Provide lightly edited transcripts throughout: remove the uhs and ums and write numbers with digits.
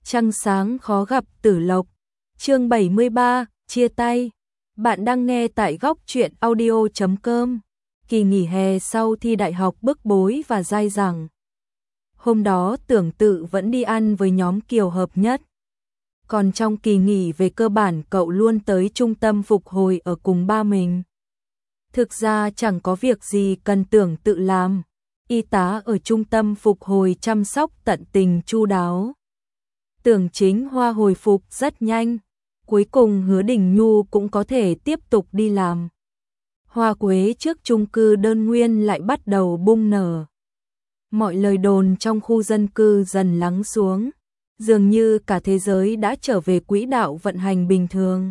Trăng sáng khó gặp Tử Lộc. Chương 73, chia tay. Bạn đang nghe tại góc truyện audio.com. Kỳ nghỉ hè sau thi đại học bức bối và dai dẳng. Hôm đó Tưởng Tự vẫn đi ăn với nhóm Kiều Hợp Nhất. Còn trong kỳ nghỉ về cơ bản cậu luôn tới trung tâm phục hồi ở cùng ba mình. Thực ra chẳng có việc gì cần Tưởng Tự làm. Y tá ở trung tâm phục hồi chăm sóc tận tình chu đáo. Tưởng Chính Hoa hồi phục rất nhanh. Cuối cùng Hứa Đình Nhu cũng có thể tiếp tục đi làm. Hoa quế trước chung cư đơn nguyên lại bắt đầu bung nở. Mọi lời đồn trong khu dân cư dần lắng xuống. Dường như cả thế giới đã trở về quỹ đạo vận hành bình thường.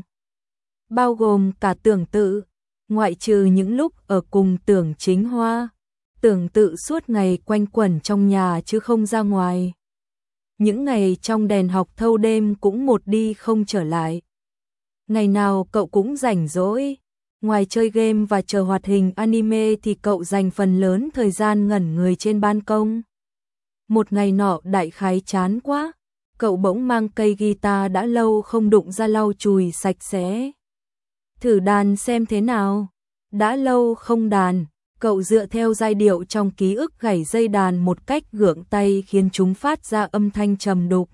Bao gồm cả Tưởng Tự, ngoại trừ những lúc ở cùng Tưởng Chính Hoa. Tưởng Tự suốt ngày quanh quẩn trong nhà chứ không ra ngoài. Những ngày trong đèn học thâu đêm cũng một đi không trở lại. Ngày nào cậu cũng rảnh rỗi. Ngoài chơi game và chờ hoạt hình anime thì cậu dành phần lớn thời gian ngẩn người trên ban công. Một ngày nọ đại khái chán quá. Cậu bỗng mang cây guitar đã lâu không đụng ra lau chùi sạch sẽ. Thử đàn xem thế nào. Đã lâu không đàn. Cậu dựa theo giai điệu trong ký ức gảy dây đàn một cách gượng tay khiến chúng phát ra âm thanh trầm đục.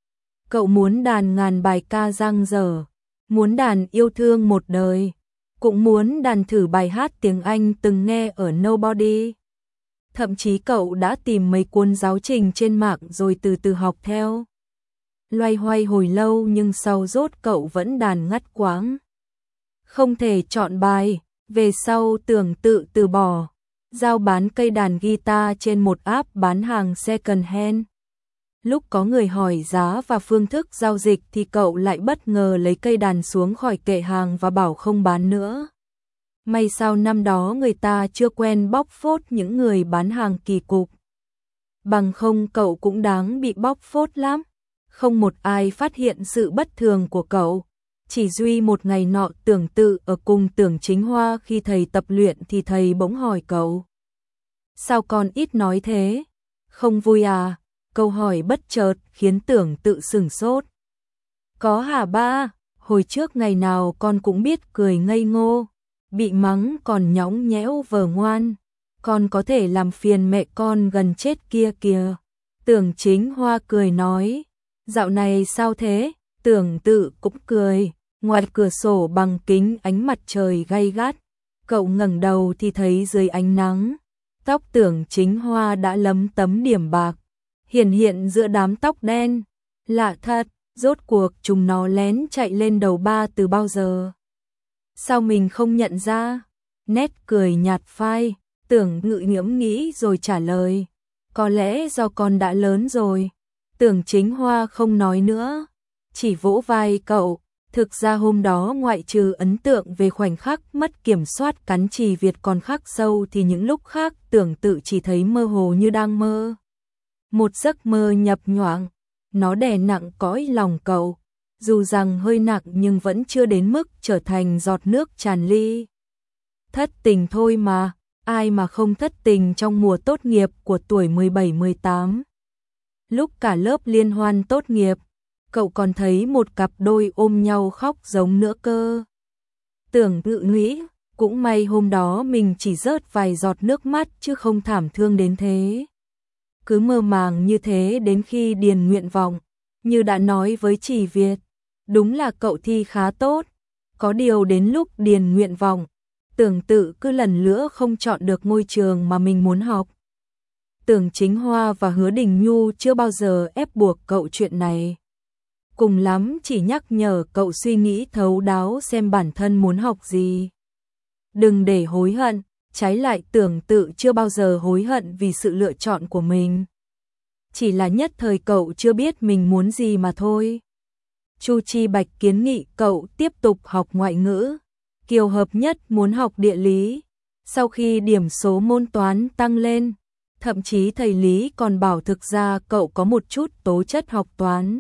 Cậu muốn đàn ngàn bài ca dang dở, muốn đàn yêu thương một đời, cũng muốn đàn thử bài hát tiếng Anh từng nghe ở Nobody. Thậm chí cậu đã tìm mấy cuốn giáo trình trên mạng rồi từ từ học theo. Loay hoay hồi lâu nhưng sau rốt cậu vẫn đàn ngắt quãng. Không thể chọn bài. Về sau Tưởng Tự từ bỏ, giao bán cây đàn guitar trên một app bán hàng second hand. Lúc có người hỏi giá và phương thức giao dịch thì cậu lại bất ngờ lấy cây đàn xuống khỏi kệ hàng và bảo không bán nữa. May sao năm đó người ta chưa quen bóc phốt những người bán hàng kỳ cục. Bằng không cậu cũng đáng bị bóc phốt lắm. Không một ai phát hiện sự bất thường của cậu. Chỉ duy một ngày nọ Tưởng Tự ở cùng Tưởng Chính Hoa khi thầy tập luyện thì thầy bỗng hỏi cậu. Sao con ít nói thế? Không vui à? Câu hỏi bất chợt khiến Tưởng Tự sửng sốt. Có hả ba? Hồi trước ngày nào con cũng biết cười ngây ngô. Bị mắng còn nhõng nhẽo vờ ngoan. Con có thể làm phiền mẹ con gần chết kia kìa. Tưởng Chính Hoa cười nói. Dạo này sao thế? Tưởng Tự cũng cười. Ngoài cửa sổ bằng kính ánh mặt trời gay gắt, cậu ngẩng đầu thì thấy dưới ánh nắng, tóc Tưởng Chính Hoa đã lấm tấm điểm bạc, hiển hiện giữa đám tóc đen. Lạ thật, rốt cuộc chúng nó lén chạy lên đầu ba từ bao giờ? Sao mình không nhận ra? Nét cười nhạt phai, Tưởng Ngự ngẫm nghĩ rồi trả lời. Có lẽ do con đã lớn rồi. Tưởng Chính Hoa không nói nữa, chỉ vỗ vai cậu. Thực ra hôm đó ngoại trừ ấn tượng về khoảnh khắc mất kiểm soát cắn chì Việt còn khắc sâu thì những lúc khác Tưởng Tự chỉ thấy mơ hồ như đang mơ. Một giấc mơ nhập nhoạng, nó đè nặng cõi lòng cậu, dù rằng hơi nặng nhưng vẫn chưa đến mức trở thành giọt nước tràn ly. Thất tình thôi mà, ai mà không thất tình trong mùa tốt nghiệp của tuổi 17-18. Lúc cả lớp liên hoan tốt nghiệp, cậu còn thấy một cặp đôi ôm nhau khóc giống nữa cơ. Tưởng Tự nghĩ, cũng may hôm đó mình chỉ rớt vài giọt nước mắt chứ không thảm thương đến thế. Cứ mơ màng như thế đến khi điền nguyện vọng, như đã nói với Trì Việt, đúng là cậu thi khá tốt. Có điều đến lúc điền nguyện vọng, Tưởng Tự cứ lần nữa không chọn được ngôi trường mà mình muốn học. Tưởng Chính Hoa và Hứa Đình Nhu chưa bao giờ ép buộc cậu chuyện này. Cùng lắm chỉ nhắc nhở cậu suy nghĩ thấu đáo xem bản thân muốn học gì. Đừng để hối hận, trái lại Tưởng Tự chưa bao giờ hối hận vì sự lựa chọn của mình. Chỉ là nhất thời cậu chưa biết mình muốn gì mà thôi. Chu Chi Bạch kiến nghị cậu tiếp tục học ngoại ngữ. Kiều Hợp Nhất muốn học địa lý. Sau khi điểm số môn toán tăng lên, thậm chí thầy Lý còn bảo thực ra cậu có một chút tố chất học toán.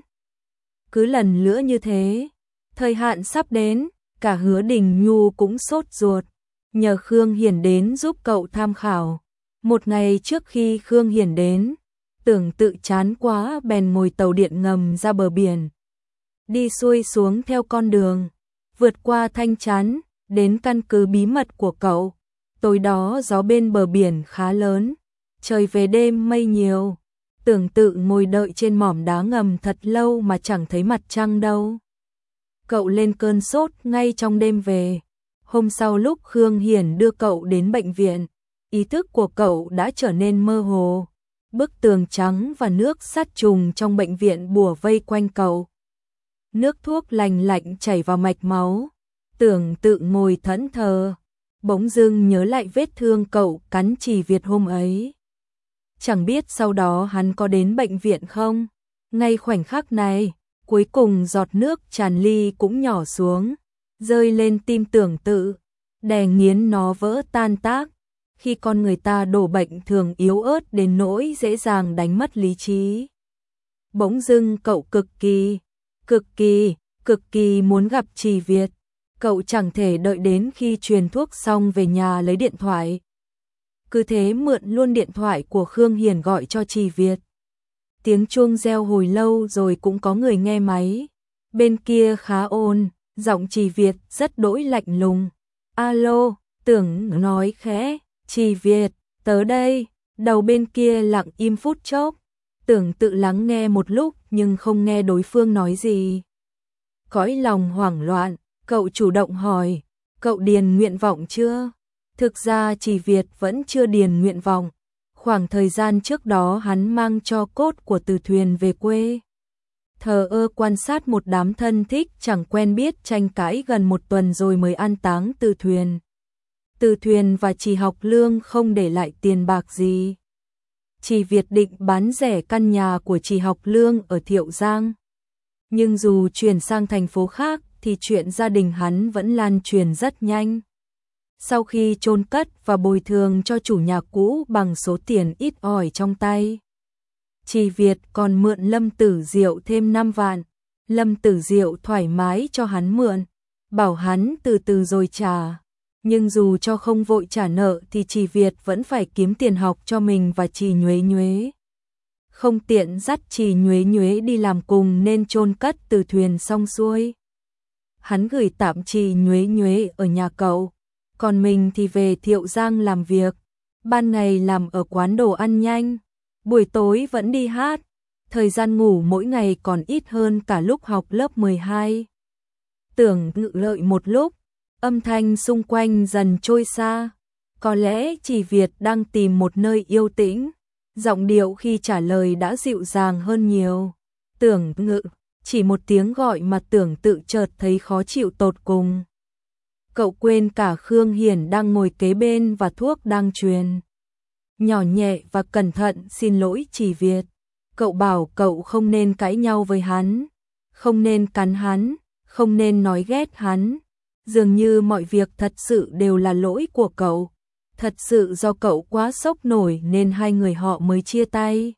Cứ lần nữa như thế, thời hạn sắp đến, cả Hứa Đình Nhu cũng sốt ruột, nhờ Khương Hiển đến giúp cậu tham khảo. Một ngày trước khi Khương Hiển đến, Tưởng Tự chán quá bèn ngồi tàu điện ngầm ra bờ biển. Đi xuôi xuống theo con đường, vượt qua Thanh Chắn, đến căn cứ bí mật của cậu. Tối đó gió bên bờ biển khá lớn, trời về đêm mây nhiều. Tưởng Tự ngồi đợi trên mỏm đá ngầm thật lâu mà chẳng thấy mặt trăng đâu. Cậu lên cơn sốt ngay trong đêm về. Hôm sau lúc Khương Hiển đưa cậu đến bệnh viện, ý thức của cậu đã trở nên mơ hồ. Bức tường trắng và nước sát trùng trong bệnh viện bủa vây quanh cậu. Nước thuốc lành lạnh chảy vào mạch máu. Tưởng Tự ngồi thẫn thờ, bỗng dưng nhớ lại vết thương cậu cắn Trì Việt hôm ấy. Chẳng biết sau đó hắn có đến bệnh viện không? Ngay khoảnh khắc này, cuối cùng giọt nước tràn ly cũng nhỏ xuống, rơi lên tim Tưởng Tự, đè nghiến nó vỡ tan tác. Khi con người ta đổ bệnh thường yếu ớt đến nỗi dễ dàng đánh mất lý trí. Bỗng dưng cậu cực kỳ muốn gặp Trì Việt. Cậu chẳng thể đợi đến khi truyền thuốc xong về nhà lấy điện thoại. Cứ thế mượn luôn điện thoại của Khương Hiển gọi cho Trì Việt. Tiếng chuông reo hồi lâu rồi cũng có người nghe máy. Bên kia khá ồn, giọng Trì Việt rất đỗi lạnh lùng. Alo, Tưởng nói khẽ. Trì Việt, tớ đây. Đầu bên kia lặng im phút chốc. Tưởng Tự lắng nghe một lúc nhưng không nghe đối phương nói gì. Cõi lòng hoảng loạn, cậu chủ động hỏi, cậu điền nguyện vọng chưa? Thực ra Trì Việt vẫn chưa điền nguyện vọng. Khoảng thời gian trước đó hắn mang tro cốt của Từ Thuyền về quê. Thờ ơ quan sát một đám thân thích chẳng quen biết tranh cãi gần một tuần rồi mới an táng Từ Thuyền. Từ Thuyền và Trì Học Lương không để lại tiền bạc gì. Trì Việt định bán rẻ căn nhà của Trì Học Lương ở Thiệu Giang. Nhưng dù chuyển sang thành phố khác thì chuyện gia đình hắn vẫn lan truyền rất nhanh. Sau khi chôn cất và bồi thường cho chủ nhà cũ bằng số tiền ít ỏi trong tay, Trì Việt còn mượn Lâm Tử Diệu thêm 5 vạn. Lâm Tử Diệu thoải mái cho hắn mượn, bảo hắn từ từ rồi trả. Nhưng dù cho không vội trả nợ thì Trì Việt vẫn phải kiếm tiền học cho mình và Trì Nhuế Nhuế. Không tiện dắt Trì Nhuế Nhuế đi làm cùng nên chôn cất Từ Thuyền xong xuôi. Hắn gửi tạm Trì Nhuế Nhuế ở nhà cậu, còn mình thì về Thiệu Giang làm việc. Ban ngày làm ở quán đồ ăn nhanh, buổi tối vẫn đi hát. Thời gian ngủ mỗi ngày còn ít hơn cả lúc học lớp 12. Tưởng ngự lợi một lúc, âm thanh xung quanh dần trôi xa. Có lẽ Trì Việt đang tìm một nơi yên tĩnh. Giọng điệu khi trả lời đã dịu dàng hơn nhiều. Tưởng ngự, chỉ một tiếng gọi mà Tưởng Tự chợt thấy khó chịu tột cùng. Cậu quên cả Khương Hiển đang ngồi kế bên và thuốc đang truyền. Nhỏ nhẹ và cẩn thận xin lỗi Trì Việt. Cậu bảo cậu không nên cãi nhau với hắn, không nên cắn hắn, không nên nói ghét hắn. Dường như mọi việc thật sự đều là lỗi của cậu. Thật sự do cậu quá sốc nổi nên hai người họ mới chia tay.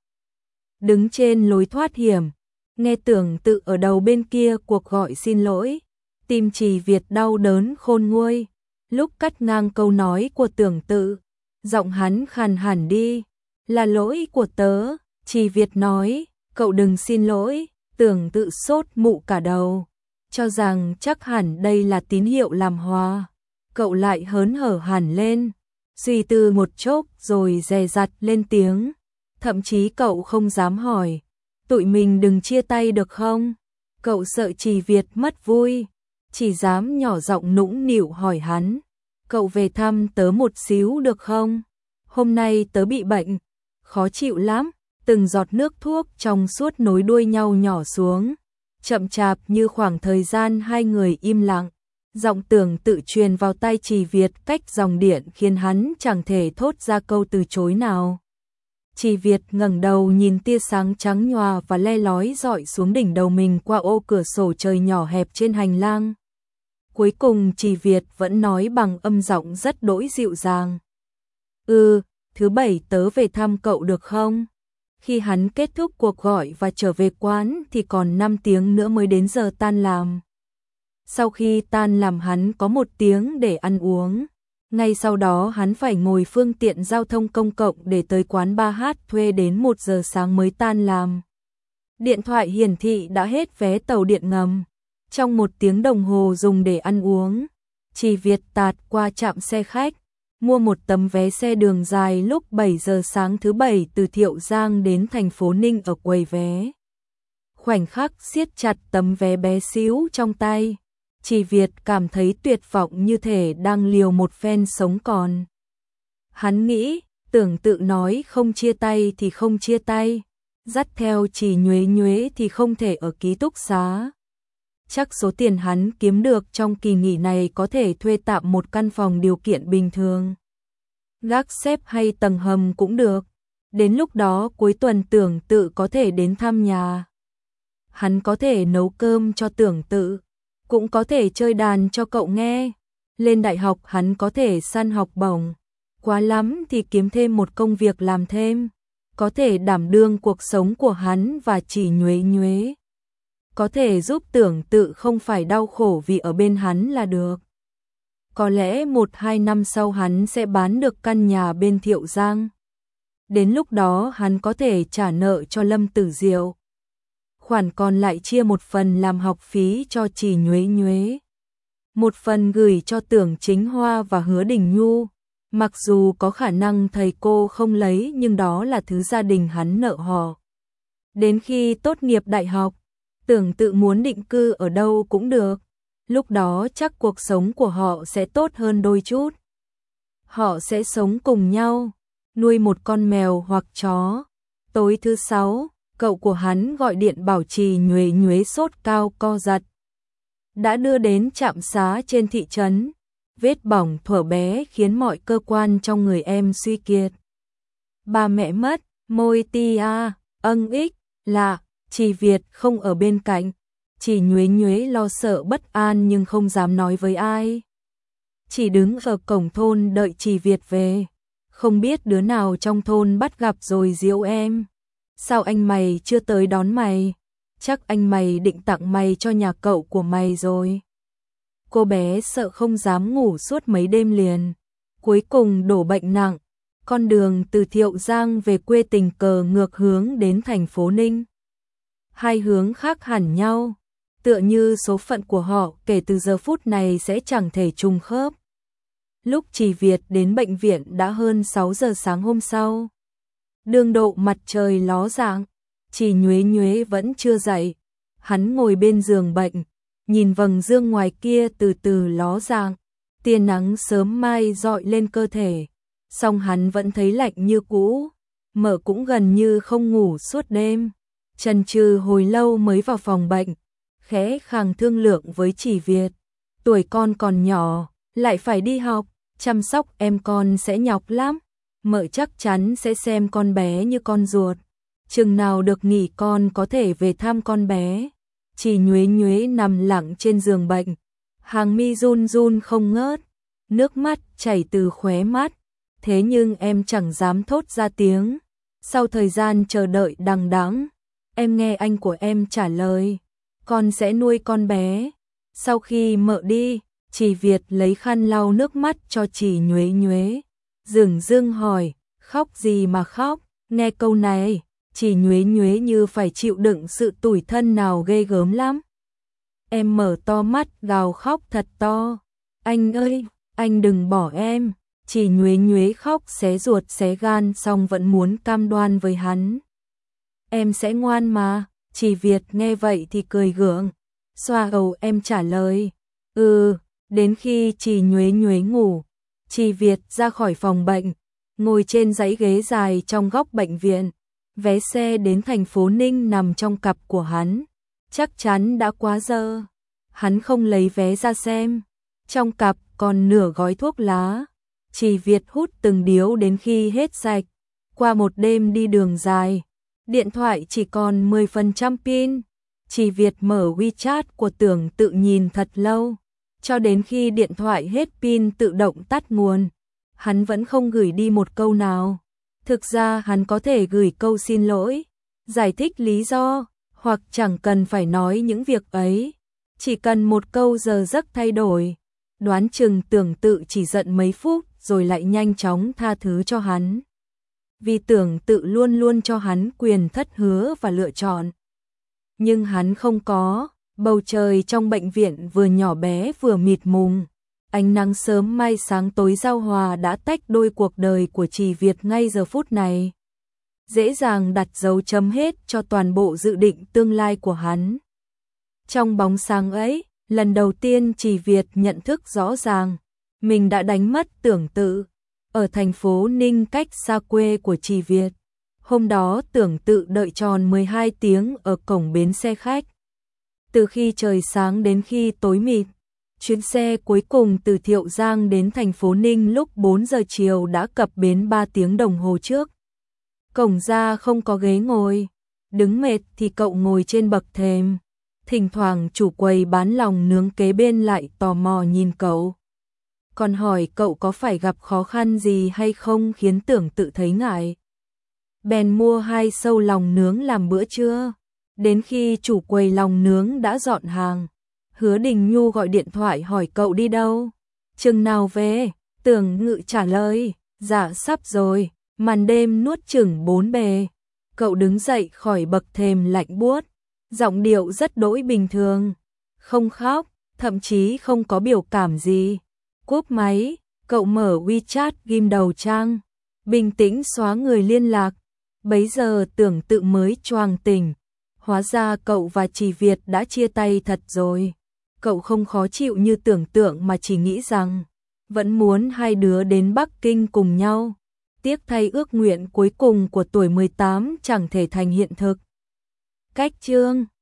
Đứng trên lối thoát hiểm, nghe Tưởng Tự ở đầu bên kia cuộc gọi xin lỗi. Tim Trì Việt đau đớn khôn nguôi. Lúc cắt ngang câu nói của Tưởng Tự, giọng hắn khàn hẳn đi. Là lỗi của tớ. Trì Việt nói, cậu đừng xin lỗi. Tưởng Tự sốt mụ cả đầu, cho rằng chắc hẳn đây là tín hiệu làm hòa. Cậu lại hớn hở hẳn lên, suy tư một chốc rồi dè dặt lên tiếng. Thậm chí cậu không dám hỏi, tụi mình đừng chia tay được không? Cậu sợ Trì Việt mất vui, chỉ dám nhỏ giọng nũng nịu hỏi hắn, cậu về thăm tớ một xíu được không? Hôm nay tớ bị bệnh, khó chịu lắm. Từng giọt nước thuốc trong suốt nối đuôi nhau nhỏ xuống, chậm chạp như khoảng thời gian hai người im lặng. Giọng Tưởng Tự truyền vào tai Trì Việt cách dòng điện khiến hắn chẳng thể thốt ra câu từ chối nào. Trì Việt ngẩng đầu nhìn tia sáng trắng nhòa và le lói rọi xuống đỉnh đầu mình qua ô cửa sổ trời nhỏ hẹp trên hành lang. Cuối cùng Trì Việt vẫn nói bằng âm giọng rất đỗi dịu dàng. Thứ Bảy tớ về thăm cậu được không? Khi hắn kết thúc cuộc gọi và trở về quán thì còn 5 tiếng nữa mới đến giờ tan làm. Sau khi tan làm hắn có 1 tiếng để ăn uống. Ngay sau đó hắn phải ngồi phương tiện giao thông công cộng để tới quán bar hát thuê đến 1 giờ sáng mới tan làm. Điện thoại hiển thị đã hết vé tàu điện ngầm. Trong 1 tiếng đồng hồ dùng để ăn uống, Chỉ Việt tạt qua trạm xe khách, mua một tấm vé xe đường dài lúc 7 giờ sáng thứ Bảy từ Thiệu Giang đến thành phố Ninh ở quầy vé. Khoảnh khắc siết chặt tấm vé bé xíu trong tay, Chỉ Việt cảm thấy tuyệt vọng như thể đang liều một phen sống còn. Hắn nghĩ, Tưởng Tự nói không chia tay thì không chia tay, dắt theo Chỉ Nhuế Nhuế thì không thể ở ký túc xá. Chắc số tiền hắn kiếm được trong kỳ nghỉ này có thể thuê tạm một căn phòng điều kiện bình thường. Gác xếp hay tầng hầm cũng được. Đến lúc đó cuối tuần Tưởng Tự có thể đến thăm nhà. Hắn có thể nấu cơm cho Tưởng Tự, cũng có thể chơi đàn cho cậu nghe. Lên đại học hắn có thể săn học bổng. Quá lắm thì kiếm thêm một công việc làm thêm. Có thể đảm đương cuộc sống của hắn và Chỉ Nhuế Nhuế. Có thể giúp Tưởng Tự không phải đau khổ vì ở bên hắn là được. Có lẽ 1-2 năm sau hắn sẽ bán được căn nhà bên Thiệu Giang. Đến lúc đó hắn có thể trả nợ cho Lâm Tử Diệu. Khoản còn lại chia một phần làm học phí cho Chỉ Nhuế Nhuế. Một phần gửi cho Tưởng Chính Hoa và Hứa Đình Nhu. Mặc dù có khả năng thầy cô không lấy nhưng đó là thứ gia đình hắn nợ họ. Đến khi tốt nghiệp đại học, Tưởng Tự muốn định cư ở đâu cũng được. Lúc đó chắc cuộc sống của họ sẽ tốt hơn đôi chút. Họ sẽ sống cùng nhau, nuôi một con mèo hoặc chó. Tối thứ Sáu, cậu của hắn gọi điện bảo Chỉ Nhuế Nhuế sốt cao co giật. Đã đưa đến trạm xá trên thị trấn. Vết bỏng thuở bé khiến mọi cơ quan trong người em suy kiệt. Ba mẹ mất, môi tia, ích, lạ, Chỉ Việt không ở bên cạnh. Chỉ Nhuế Nhuế lo sợ bất an nhưng không dám nói với ai. Chỉ đứng ở cổng thôn đợi Chỉ Việt về. Không biết đứa nào trong thôn bắt gặp rồi giễu em. Sao anh mày chưa tới đón mày? Chắc anh mày định tặng mày cho nhà cậu của mày rồi. Cô bé sợ không dám ngủ suốt mấy đêm liền. Cuối cùng đổ bệnh nặng. Con đường từ Thiệu Giang về quê tình cờ ngược hướng đến thành phố Ninh. Hai hướng khác hẳn nhau. Tựa như số phận của họ kể từ giờ phút này sẽ chẳng thể trùng khớp. Lúc Chỉ Việt đến bệnh viện đã hơn 6 giờ sáng hôm sau. Đương độ mặt trời ló dạng, Chỉ Nhuế Nhuế vẫn chưa dậy. Hắn ngồi bên giường bệnh, nhìn vầng dương ngoài kia từ từ ló dạng. Tia nắng sớm mai dọi lên cơ thể, song hắn vẫn thấy lạnh như cũ. Mợ cũng gần như không ngủ suốt đêm. Chần chừ hồi lâu mới vào phòng bệnh, khẽ khàng thương lượng với Chỉ Việt. Tuổi con còn nhỏ, lại phải đi học, chăm sóc em con sẽ nhọc lắm. Mợ chắc chắn sẽ xem con bé như con ruột. Chừng nào được nghỉ con có thể về thăm con bé. Chỉ Nhuế Nhuế nằm lặng trên giường bệnh, hàng mi run run không ngớt, nước mắt chảy từ khóe mắt. Thế nhưng em chẳng dám thốt ra tiếng. Sau thời gian chờ đợi đằng đẵng, em nghe anh của em trả lời, con sẽ nuôi con bé. Sau khi mợ đi, Chỉ Việt lấy khăn lau nước mắt cho Chỉ Nhuế Nhuế. Dửng dưng hỏi, khóc gì mà khóc? Nghe câu này, Chỉ Nhuế Nhuế như phải chịu đựng sự tủi thân nào ghê gớm lắm. Em mở to mắt gào khóc thật to. Anh ơi, anh đừng bỏ em. Chỉ Nhuế Nhuế khóc xé ruột xé gan xong vẫn muốn cam đoan với hắn. Em sẽ ngoan mà. Chỉ Việt nghe vậy thì cười gượng, xoa đầu em trả lời. Đến khi Chỉ Nhuế Nhuế ngủ, Chỉ Việt ra khỏi phòng bệnh, ngồi trên dãy ghế dài trong góc bệnh viện. Vé xe đến thành phố Ninh nằm trong cặp của hắn. Chắc chắn đã quá giờ. Hắn không lấy vé ra xem. Trong cặp còn nửa gói thuốc lá. Chỉ Việt hút từng điếu đến khi hết sạch. Qua một đêm đi đường dài, điện thoại chỉ còn 10% pin. Chỉ Việt mở WeChat của Tưởng Tự nhìn thật lâu, cho đến khi điện thoại hết pin tự động tắt nguồn. Hắn vẫn không gửi đi một câu nào. Thực ra hắn có thể gửi câu xin lỗi, giải thích lý do, hoặc chẳng cần phải nói những việc ấy. Chỉ cần một câu giờ giấc thay đổi, đoán chừng Tưởng Tự chỉ giận mấy phút rồi lại nhanh chóng tha thứ cho hắn. Vì Tưởng Tự luôn luôn cho hắn quyền thất hứa và lựa chọn. Nhưng hắn không có, bầu trời trong bệnh viện vừa nhỏ bé vừa mịt mùng. Ánh nắng sớm mai sáng tối giao hòa đã tách đôi cuộc đời của Trì Việt ngay giờ phút này. Dễ dàng đặt dấu chấm hết cho toàn bộ dự định tương lai của hắn. Trong bóng sáng ấy, lần đầu tiên Trì Việt nhận thức rõ ràng, mình đã đánh mất Tưởng Tự. Ở thành phố Ninh cách xa quê của Trì Việt, hôm đó Tưởng Tự đợi tròn 12 tiếng ở cổng bến xe khách. Từ khi trời sáng đến khi tối mịt, chuyến xe cuối cùng từ Thiệu Giang đến thành phố Ninh lúc 4 giờ chiều đã cập bến 3 tiếng đồng hồ trước. Cổng ra không có ghế ngồi, đứng mệt thì cậu ngồi trên bậc thềm. Thỉnh thoảng chủ quầy bán lòng nướng kế bên lại tò mò nhìn cậu. Còn hỏi cậu có phải gặp khó khăn gì hay không khiến Tưởng Tự thấy ngại. Bèn mua 2 sâu lòng nướng làm bữa trưa. Đến khi chủ quầy lòng nướng đã dọn hàng, Hứa Đình Nhu gọi điện thoại hỏi cậu đi đâu. Chừng nào về? Tưởng Ngự trả lời, dạ sắp rồi, màn đêm nuốt chửng 4 bề. Cậu đứng dậy khỏi bậc thềm lạnh buốt, giọng điệu rất đỗi bình thường, không khóc, thậm chí không có biểu cảm gì. Cúp máy, cậu mở WeChat ghim đầu trang, bình tĩnh xóa người liên lạc. Bấy giờ Tưởng Tự mới choàng tỉnh, hóa ra cậu và Trì Việt đã chia tay thật rồi. Cậu không khó chịu như tưởng tượng mà chỉ nghĩ rằng vẫn muốn hai đứa đến Bắc Kinh cùng nhau. Tiếc thay ước nguyện cuối cùng của tuổi 18 chẳng thể thành hiện thực. Cách chương